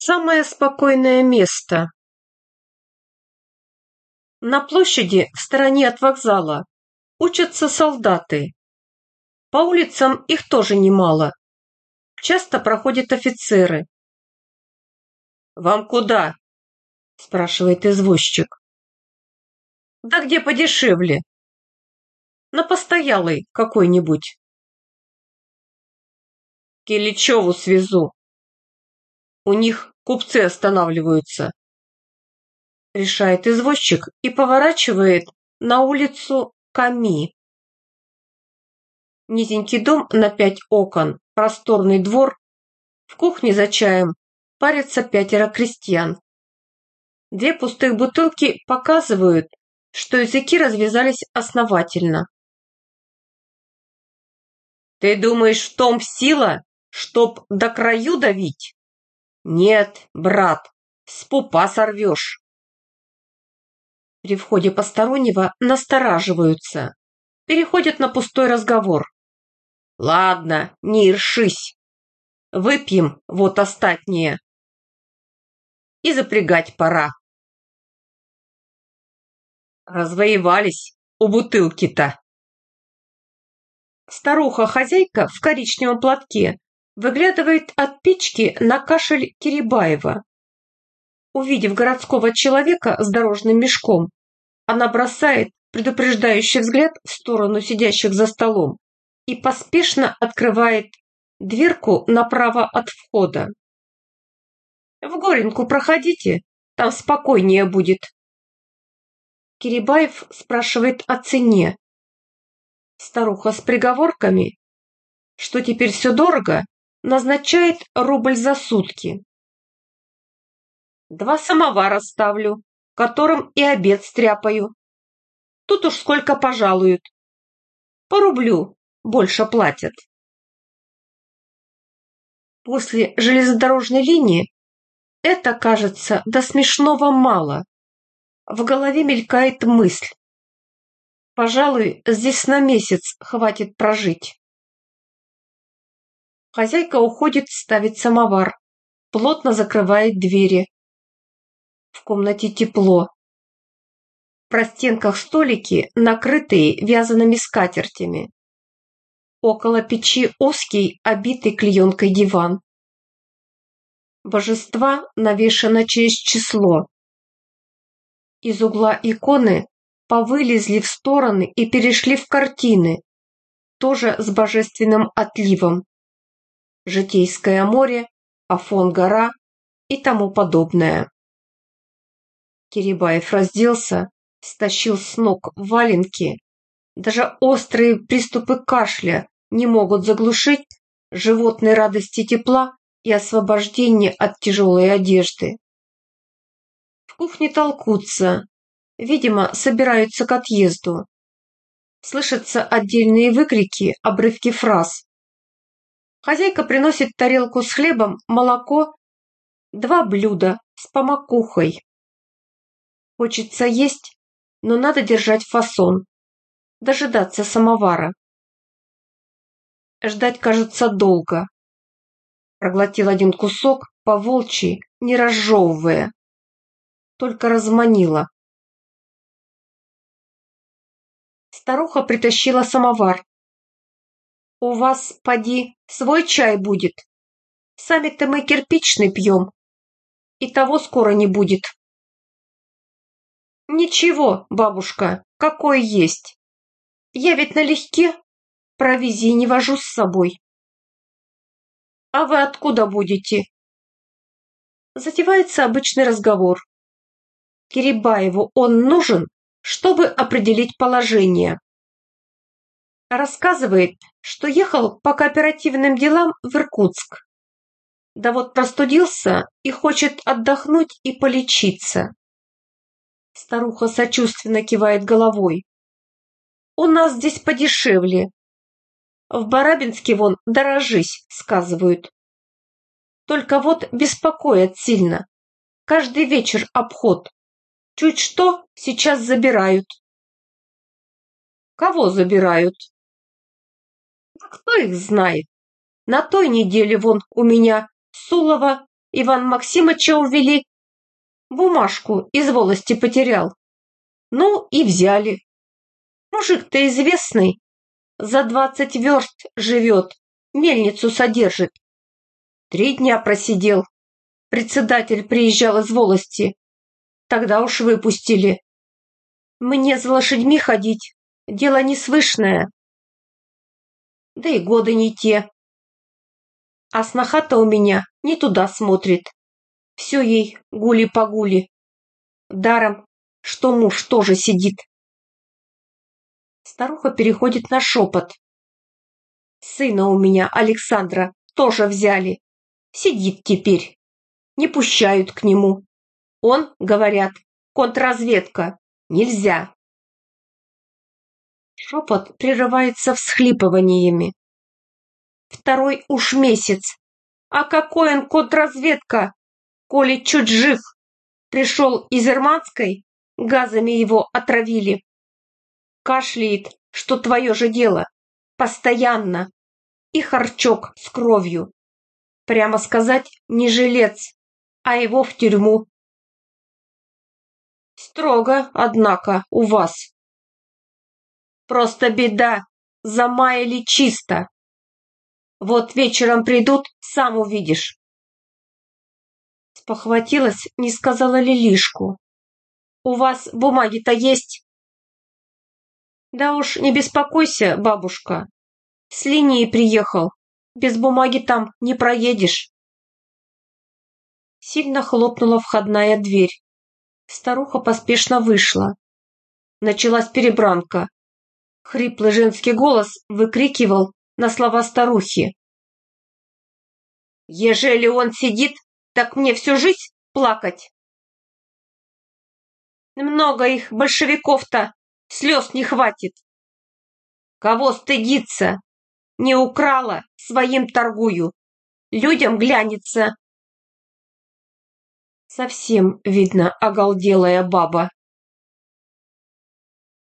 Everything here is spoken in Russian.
Самое спокойное место. На площади в стороне от вокзала учатся солдаты. По улицам их тоже немало. Часто проходят офицеры. «Вам куда?» – спрашивает извозчик. «Да где подешевле. На постоялый какой-нибудь». «К Ильичеву свезу. У них купцы останавливаются», – решает извозчик и поворачивает на улицу Ками. Низенький дом на 5 окон, просторный двор. В кухне за чаем парятся 5 крестьян. 2 пустых бутылки показывают, что языки развязались основательно. «Ты думаешь, в том сила, чтоб до краю давить? Нет, брат, с пупа сорвешь». При входе постороннего настораживаются, переходят на пустой разговор. «Ладно, не ершись. Выпьем вот остатнее. И запрягать пора». Развоевались у бутылки-то. Старуха-хозяйка в коричневом платке выглядывает от печки на кашель Кирибаева. Увидев городского человека с дорожным мешком, она бросает предупреждающий взгляд в сторону сидящих за столом и поспешно открывает дверку направо от входа. «В Горенку проходите, там спокойнее будет». Кирибаев спрашивает о цене. Старуха с приговорками, что теперь все дорого, назначает рубль за сутки. 2 самовара ставлю, которым и обед стряпаю. Тут уж сколько пожалуют. По рублю больше платят. После железнодорожной линии это кажется до смешного мало. В голове мелькает мысль. Пожалуй, здесь на месяц хватит прожить. Хозяйка уходит ставить самовар, плотно закрывает двери. В комнате тепло. В простенках столики, накрытые вязаными скатертями. Около печи узкий, обитый клеенкой диван. Божества навешано через число. Из угла иконы повылезли в стороны и перешли в картины, тоже с божественным отливом. Житейское море, Афон-гора и тому подобное. Кирибаев разделся, стащил с ног валенки. Даже острые приступы кашля не могут заглушить животной радости тепла и освобождения от тяжелой одежды. В кухне толкутся, видимо, собираются к отъезду. Слышатся отдельные выкрики, обрывки фраз. Хозяйка приносит тарелку с хлебом, молоко, 2 блюда с помакухой. Хочется есть, но надо держать фасон, дожидаться самовара. Ждать, кажется, долго. Проглотил 1 кусок, по-волчьи, не разжевывая. Только разманила. Старуха притащила самовар. «У вас, поди, свой чай будет. Сами-то мы кирпичный пьем. И того скоро не будет». «Ничего, бабушка, какой есть. Я ведь налегке, провизии не вожу с собой». «А вы откуда будете?» Затевается обычный разговор. Кирибаеву он нужен, чтобы определить положение. Рассказывает, что ехал по кооперативным делам в Иркутск. Да вот простудился и хочет отдохнуть и полечиться. Старуха сочувственно кивает головой. «У нас здесь подешевле. В Барабинске вон дорожись, сказывают. Только вот беспокоят сильно. Каждый вечер обход. Чуть что, сейчас забирают». «Кого забирают?» «Да кто их знает? На той неделе вон у меня Сулова Иван Максимыча увели. Бумажку из волости потерял. Ну и взяли. Мужик-то известный. За 20 верст живет, мельницу содержит. 3 дня просидел. Председатель приезжал из волости. Тогда уж выпустили. Мне за лошадьми ходить — дело несвышное. Да и годы не те. А сноха-то у меня не туда смотрит. Все ей гули-погули. Даром, что муж тоже сидит. Старуха переходит на шепот. Сына у меня, Александра, тоже взяли. Сидит теперь. Не пущают к нему. Он, говорят, контрразведка. Нельзя. Шепот прерывается всхлипываниями. 2 уж месяц. А какой он контрразведка, коли чуть жив? Пришел из Ирманской, газами его отравили. Кашляет, что твое же дело. Постоянно. И харчок с кровью. Прямо сказать, не жилец, а его в тюрьму. Строго, однако, у вас. Просто беда, замаяли чисто. Вот вечером придут, сам увидишь. Спохватилась, не сказала Лилишку. У вас бумаги-то есть? Да уж не беспокойся, бабушка. С линии приехал. Без бумаги там не проедешь. Сильно хлопнула входная дверь. Старуха поспешно вышла. Началась перебранка. Хриплый женский голос выкрикивал на слова старухи. Ежели он сидит, так мне всю жизнь плакать. Много их, большевиков-то, слез не хватит. Кого стыдиться? Не украла, своим торгую. Людям глянется. Совсем, видно, оголделая баба.